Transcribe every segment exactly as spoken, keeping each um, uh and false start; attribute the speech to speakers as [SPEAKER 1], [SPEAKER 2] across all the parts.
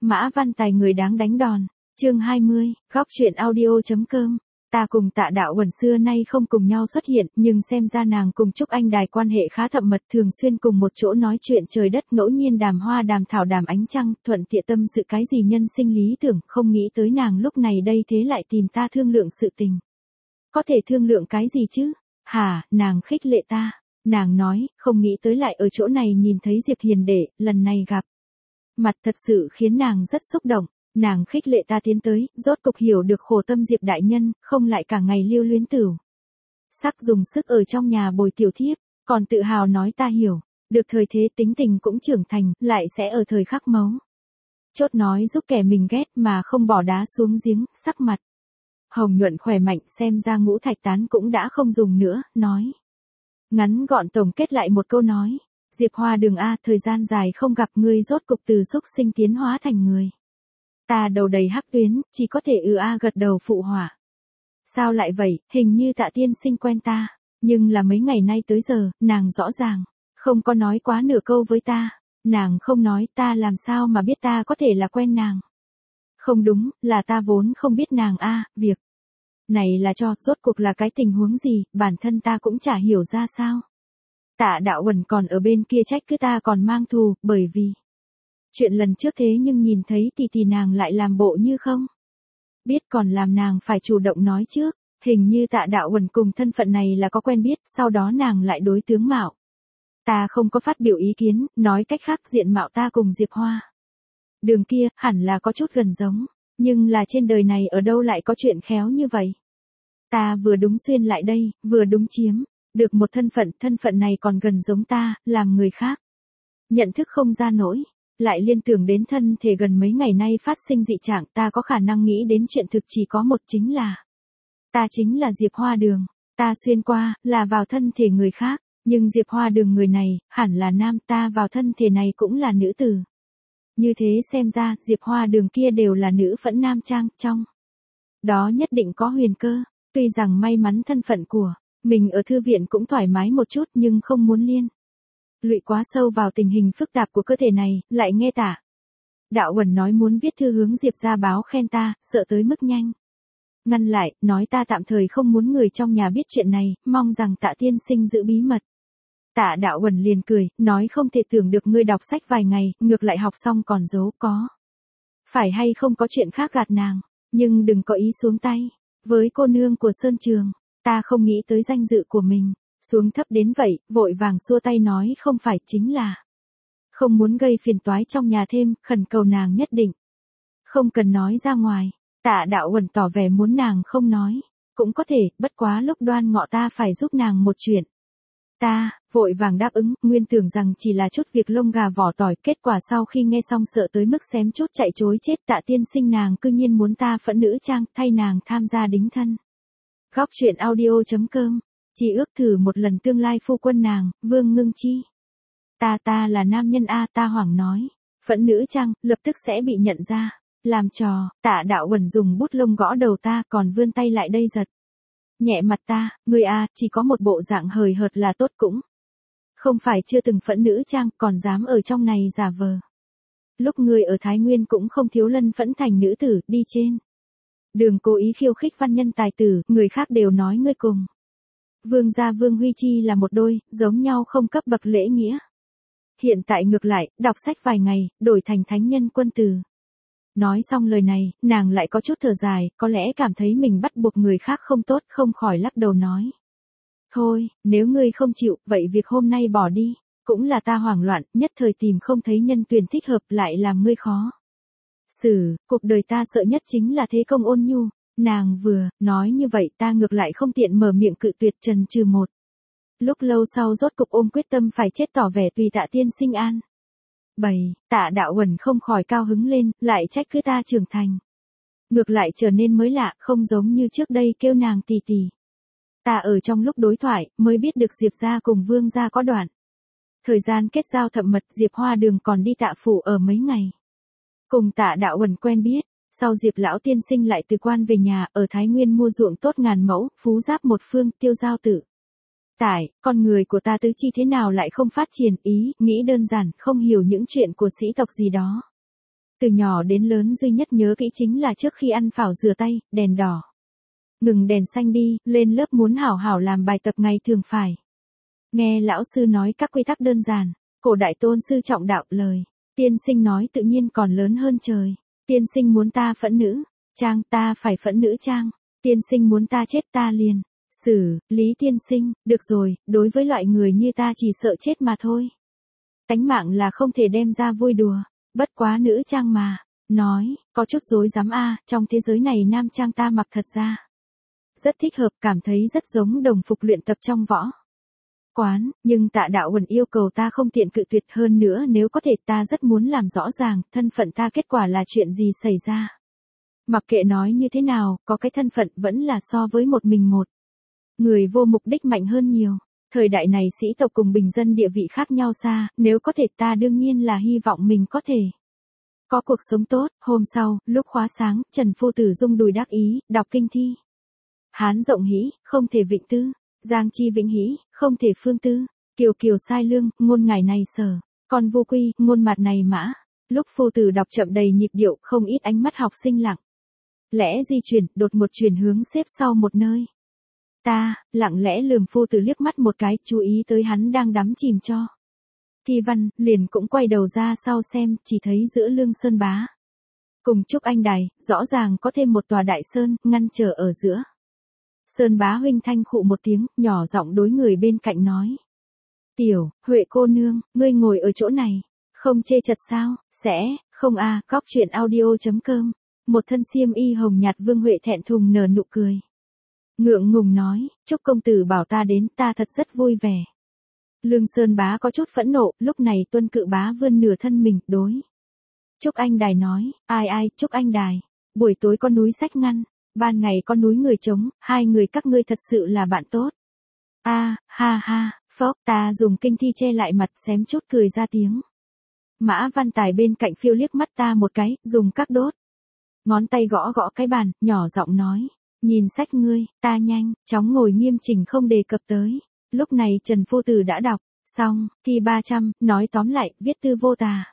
[SPEAKER 1] Mã Văn Tài người đáng đánh đòn. Chương hai mươi, góc truyện audio.com. Ta cùng Tạ Đạo Uẩn xưa nay không cùng nhau xuất hiện, nhưng xem ra nàng cùng Trúc Anh Đài quan hệ khá thậm mật, thường xuyên cùng một chỗ nói chuyện trời đất, ngẫu nhiên đàm hoa đàm thảo đàm ánh trăng, thuận tiện tâm sự cái gì nhân sinh lý tưởng, không nghĩ tới nàng lúc này đây thế lại tìm ta thương lượng sự tình. Có thể thương lượng cái gì chứ? Hả, nàng khích lệ ta. Nàng nói, không nghĩ tới lại ở chỗ này nhìn thấy Diệp Hiền Đệ, lần này gặp. Mặt thật sự khiến nàng rất xúc động. Nàng khích lệ ta tiến tới, rốt cục hiểu được khổ tâm Diệp đại nhân, không lại cả ngày lưu luyến tửu. Sắc dùng sức ở trong nhà bồi tiểu thiếp, còn tự hào nói ta hiểu, được thời thế tính tình cũng trưởng thành, lại sẽ ở thời khắc mấu. Chốt nói giúp kẻ mình ghét mà không bỏ đá xuống giếng, sắc mặt. Hồng nhuận khỏe mạnh xem ra ngũ thạch tán cũng đã không dùng nữa, nói. Ngắn gọn tổng kết lại một câu nói, Diệp Hoa Đường A, thời gian dài không gặp ngươi rốt cục từ xúc sinh tiến hóa thành người. Ta đầu đầy hắc tuyến, chỉ có thể ừ a gật đầu phụ họa. Sao lại vậy, hình như Tạ tiên sinh quen ta, nhưng là mấy ngày nay tới giờ, nàng rõ ràng, không có nói quá nửa câu với ta, nàng không nói ta làm sao mà biết ta có thể là quen nàng. Không đúng, là ta vốn không biết nàng a, việc này là cho, rốt cuộc là cái tình huống gì, bản thân ta cũng chả hiểu ra sao. Tạ Đạo Uẩn còn ở bên kia trách cứ ta còn mang thù, bởi vì chuyện lần trước thế nhưng nhìn thấy thì thì nàng lại làm bộ như không biết, còn làm nàng phải chủ động nói trước, hình như Tạ Đạo Uẩn cùng thân phận này là có quen biết, sau đó nàng lại đối tướng mạo. Ta không có phát biểu ý kiến, nói cách khác diện mạo ta cùng Diệp Hoa Đường kia hẳn là có chút gần giống, nhưng là trên đời này ở đâu lại có chuyện khéo như vậy. Ta vừa đúng xuyên lại đây, vừa đúng chiếm được một thân phận, thân phận này còn gần giống ta, làm người khác nhận thức không ra nổi. Lại liên tưởng đến thân thể gần mấy ngày nay phát sinh dị trạng, ta có khả năng nghĩ đến chuyện thực chỉ có một, chính là ta chính là Diệp Hoa Đường. Ta xuyên qua, là vào thân thể người khác, nhưng Diệp Hoa Đường người này, hẳn là nam, ta vào thân thể này cũng là nữ tử. Như thế xem ra, Diệp Hoa Đường kia đều là nữ phẫn nam trang, trong đó nhất định có huyền cơ. Tuy rằng may mắn thân phận của mình ở thư viện cũng thoải mái một chút, nhưng không muốn liên lụy quá sâu vào tình hình phức tạp của cơ thể này, lại nghe Tạ Đạo Uẩn nói muốn viết thư hướng Diệp gia báo khen ta, sợ tới mức nhanh ngăn lại, nói ta tạm thời không muốn người trong nhà biết chuyện này, mong rằng Tạ tiên sinh giữ bí mật. Tạ Đạo Uẩn liền cười, nói không thể tưởng được ngươi đọc sách vài ngày, ngược lại học xong còn giấu, có phải hay không có chuyện khác gạt nàng, nhưng đừng có ý xuống tay với cô nương của Sơn Trường. Ta không nghĩ tới danh dự của mình xuống thấp đến vậy, vội vàng xua tay nói không phải, chính là không muốn gây phiền toái trong nhà thêm, khẩn cầu nàng nhất định không cần nói ra ngoài. Tạ Đạo Uẩn tỏ vẻ muốn nàng không nói cũng có thể, bất quá lúc Đoan Ngọ ta phải giúp nàng một chuyện. Ta vội vàng đáp ứng, nguyên tưởng rằng chỉ là chút việc lông gà vỏ tỏi, kết quả sau khi nghe xong sợ tới mức xém chút chạy chối chết. Tạ tiên sinh nàng cư nhiên muốn ta phẫn nữ trang, thay nàng tham gia đính thân. Góc truyện audio.com. Chỉ ước thử một lần tương lai phu quân nàng, Vương Ngưng Chi. Ta ta là nam nhân a, ta hoảng nói. Phẫn nữ trang, lập tức sẽ bị nhận ra. Làm trò, Tạ Đạo Uẩn dùng bút lông gõ đầu ta, còn vươn tay lại đây giật nhẹ mặt ta, người a, chỉ có một bộ dạng hời hợt là tốt cũng không phải chưa từng phẫn nữ trang, còn dám ở trong này giả vờ. Lúc người ở Thái Nguyên cũng không thiếu lân phẫn thành nữ tử, đi trên đường cố ý khiêu khích văn nhân tài tử, người khác đều nói ngươi cùng Vương gia Vương Huy Chi là một đôi, giống nhau không cấp bậc lễ nghĩa. Hiện tại ngược lại, đọc sách vài ngày, đổi thành thánh nhân quân tử. Nói xong lời này, nàng lại có chút thở dài, có lẽ cảm thấy mình bắt buộc người khác không tốt, không khỏi lắc đầu nói. Thôi, nếu ngươi không chịu, vậy việc hôm nay bỏ đi. Cũng là ta hoảng loạn, nhất thời tìm không thấy nhân tuyển thích hợp, lại làm ngươi khó xử. Cuộc đời ta sợ nhất chính là thế công ôn nhu. Nàng vừa nói như vậy, ta ngược lại không tiện mở miệng cự tuyệt, trần trừ một lúc lâu sau rốt cục ôm quyết tâm phải chết, tỏ vẻ tùy Tạ tiên sinh an bày. Tạ Đạo Uẩn không khỏi cao hứng lên, lại trách cứ ta trưởng thành. Ngược lại trở nên mới lạ, không giống như trước đây kêu nàng tì tì. Ta ở trong lúc đối thoại, mới biết được Diệp gia cùng Vương gia có đoạn thời gian kết giao thậm mật. Diệp Hoa Đường còn đi Tạ phủ ở mấy ngày, cùng Tạ Đạo Uẩn quen biết. Sau Diệp lão tiên sinh lại từ quan về nhà, ở Thái Nguyên mua ruộng tốt ngàn mẫu, phú giáp một phương, tiêu giao tự tại. Con người của ta tứ chi thế nào lại không phát triển, ý nghĩ đơn giản, không hiểu những chuyện của sĩ tộc gì đó. Từ nhỏ đến lớn duy nhất nhớ kỹ chính là trước khi ăn phảo rửa tay, đèn đỏ. Ngừng đèn xanh đi, lên lớp muốn hảo hảo làm bài tập ngày thường phải. Nghe lão sư nói các quy tắc đơn giản, cổ đại tôn sư trọng đạo lời. Tiên sinh nói tự nhiên còn lớn hơn trời. Tiên sinh muốn ta phẫn nữ, trang ta phải phẫn nữ trang. Tiên sinh muốn ta chết ta liền. Xử, lý tiên sinh, được rồi, đối với loại người như ta chỉ sợ chết mà thôi. Tánh mạng là không thể đem ra vui đùa, bất quá nữ trang mà. Nói, có chút dối dám a, trong thế giới này nam trang ta mặc thật ra. Rất thích hợp, cảm thấy rất giống đồng phục luyện tập trong võ quán, nhưng Tạ Đạo Uẩn yêu cầu ta không tiện cự tuyệt, hơn nữa nếu có thể ta rất muốn làm rõ ràng thân phận ta, kết quả là chuyện gì xảy ra. Mặc kệ nói như thế nào, có cái thân phận vẫn là so với một mình một người vô mục đích mạnh hơn nhiều. Thời đại này sĩ tộc cùng bình dân địa vị khác nhau xa, nếu có thể ta đương nhiên là hy vọng mình có thể có cuộc sống tốt. Hôm sau, lúc khóa sáng, Trần Phu Tử rung đùi đắc ý, đọc kinh thi. Hán rộng hĩ, không thể vịnh tư. Giang chi vĩnh hĩ, không thể phương tư. Kiều kiều sai lương, ngôn ngải này sở. Con vô quy, ngôn mặt này mã. Lúc Phu Tử đọc chậm đầy nhịp điệu, không ít ánh mắt học sinh lặng lẽ di chuyển, đột một chuyển hướng xếp sau một nơi. Ta, lặng lẽ lườm Phu Tử liếc mắt một cái, chú ý tới hắn đang đắm chìm cho thi văn, liền cũng quay đầu ra sau xem, chỉ thấy giữa Lương Sơn Bá cùng Trúc Anh Đài, rõ ràng có thêm một tòa đại sơn, ngăn trở ở giữa. Sơn Bá huynh thanh khụ một tiếng, nhỏ giọng đối người bên cạnh nói. Tiểu, Huệ cô nương, ngươi ngồi ở chỗ này, không chê chật sao, sẽ, không a, à, cóc chuyện audio.com. Một thân xiêm y hồng nhạt Vương Huệ thẹn thùng nở nụ cười. Ngượng ngùng nói, Trúc công tử bảo ta đến, ta thật rất vui vẻ. Lương Sơn Bá có chút phẫn nộ, lúc này Tuân Cự Bá vươn nửa thân mình, đối Trúc Anh Đài nói, ai ai, Trúc Anh Đài, buổi tối con núi sách ngăn, ban ngày con núi người trống, hai người các ngươi thật sự là bạn tốt. A, à, ha ha, phốc, ta dùng kinh thi che lại mặt, xém chút cười ra tiếng. Mã Văn Tài bên cạnh phiêu liếc mắt ta một cái, dùng các đốt ngón tay gõ gõ cái bàn, nhỏ giọng nói, nhìn sách ngươi, ta nhanh, chóng ngồi nghiêm chỉnh không đề cập tới. Lúc này Trần Phu Tử đã đọc xong thi ba trăm, nói tóm lại, viết tư vô tà.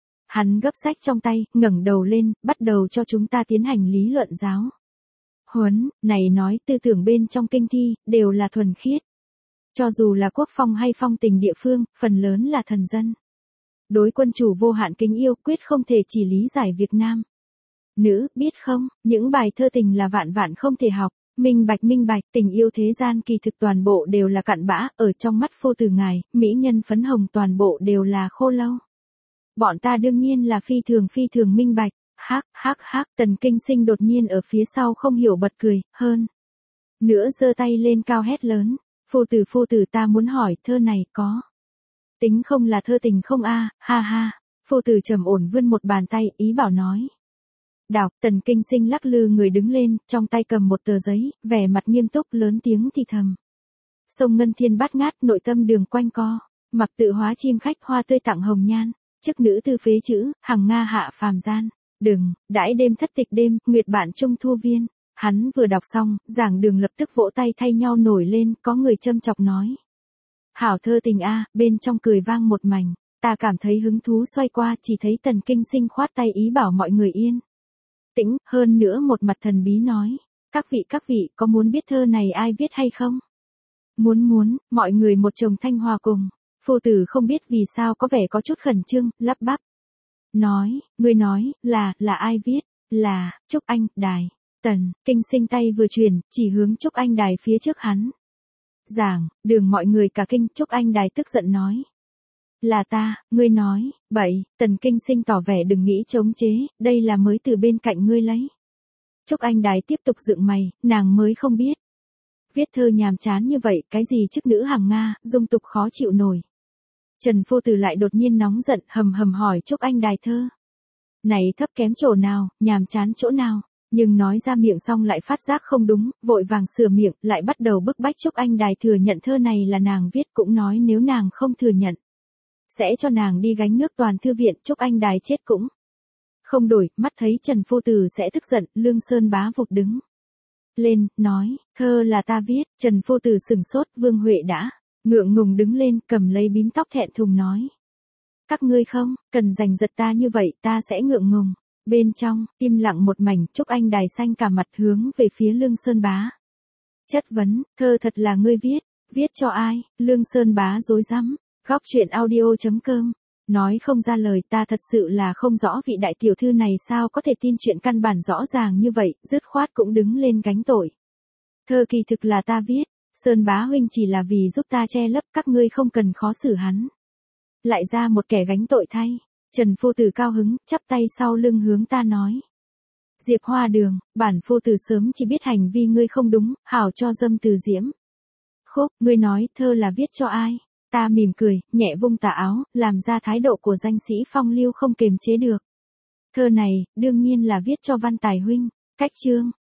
[SPEAKER 1] Hắn gấp sách trong tay, ngẩng đầu lên, bắt đầu cho chúng ta tiến hành lý luận giáo huấn. Này nói tư tưởng bên trong kinh thi đều là thuần khiết. Cho dù là quốc phong hay phong tình địa phương, phần lớn là thần dân đối quân chủ vô hạn kính yêu, quyết không thể chỉ lý giải việc nam nữ, biết không? Những bài thơ tình là vạn vạn không thể học. Minh bạch minh bạch, tình yêu thế gian kỳ thực toàn bộ đều là cặn bã, ở trong mắt Phu Tử ngài, mỹ nhân phấn hồng toàn bộ đều là khô lâu. Bọn ta đương nhiên là phi thường phi thường minh bạch. Hắc hắc hắc, Tần Kinh Sinh đột nhiên ở phía sau không hiểu bật cười, hơn nữa giơ tay lên cao hét lớn, Phu Tử Phu Tử, ta muốn hỏi, thơ này có tính không là thơ tình không a? Ha ha. Phu Tử trầm ổn vươn một bàn tay, ý bảo nói. Đọc. Tần Kinh Sinh lắc lư người đứng lên, trong tay cầm một tờ giấy, vẻ mặt nghiêm túc, lớn tiếng thì thầm. Sông Ngân Thiên bát ngát, nội tâm đường quanh co, mặc tự hóa chim khách, hoa tươi tặng hồng nhan, chức nữ tư phế chữ, hằng nga hạ phàm gian. Đừng, đãi đêm thất tịch đêm, nguyệt bạn trung thu viên. Hắn vừa đọc xong, giảng đường lập tức vỗ tay thay nhau nổi lên, có người châm chọc nói. Hảo thơ tình a, bên trong cười vang một mảnh, ta cảm thấy hứng thú xoay qua, chỉ thấy Tần Kinh Sinh khoát tay ý bảo mọi người yên tĩnh, hơn nữa một mặt thần bí nói, các vị các vị có muốn biết thơ này ai viết hay không? Muốn muốn, mọi người một chồng thanh hòa cùng. Phu Tử không biết vì sao có vẻ có chút khẩn trương, lắp bắp. Nói, người nói, là, là ai viết? Là, Trúc Anh Đài. Tần Kinh Sinh tay vừa truyền, chỉ hướng Trúc Anh Đài phía trước hắn. Giảng, đường mọi người cả kinh. Trúc Anh Đài tức giận nói. Là ta, ngươi nói, bậy. Tần Kinh Sinh tỏ vẻ đừng nghĩ chống chế, đây là mới từ bên cạnh ngươi lấy. Trúc Anh Đài tiếp tục dựng mày, nàng mới không biết. Viết thơ nhàm chán như vậy, cái gì chức nữ hàng Nga, dung tục khó chịu nổi. Trần Phu Tử lại đột nhiên nóng giận, hầm hầm hỏi Trúc Anh Đài thơ này thấp kém chỗ nào, nhàm chán chỗ nào, nhưng nói ra miệng xong lại phát giác không đúng, vội vàng sửa miệng, lại bắt đầu bức bách Trúc Anh Đài thừa nhận thơ này là nàng viết, cũng nói nếu nàng không thừa nhận, sẽ cho nàng đi gánh nước toàn thư viện. Trúc Anh Đài chết cũng không đổi, mắt thấy Trần Phu Tử sẽ tức giận, Lương Sơn Bá vụt đứng lên, nói, thơ là ta viết. Trần Phu Tử sừng sốt, Vương Huệ đã ngượng ngùng đứng lên, cầm lấy bím tóc thẹn thùng nói. các ngươi không, cần giành giật ta như vậy, ta sẽ ngượng ngùng. Bên trong, im lặng một mảnh, Trúc Anh Đài xanh cả mặt hướng về phía Lương Sơn Bá. Chất vấn, thơ thật là ngươi viết, viết cho ai, Lương Sơn Bá rối rắm, góc chuyện audio chấm com. Nói không ra lời, ta thật sự là không rõ vị đại tiểu thư này sao có thể tin chuyện căn bản rõ ràng như vậy, dứt khoát cũng đứng lên gánh tội. Thơ kỳ thực là ta viết, Sơn Bá huynh chỉ là vì giúp ta che lấp, các ngươi không cần khó xử hắn. Lại ra một kẻ gánh tội thay. Trần phu tử cao hứng, chắp tay sau lưng hướng ta nói. Diệp Hoa Đường, bản phu tử sớm chỉ biết hành vi ngươi không đúng, hảo cho dâm từ diễm. Khúc, ngươi nói thơ là viết cho ai? Ta mỉm cười, nhẹ vung tà áo, làm ra thái độ của danh sĩ phong lưu không kềm chế được. Thơ này, đương nhiên là viết cho Văn Tài huynh. Cách chương.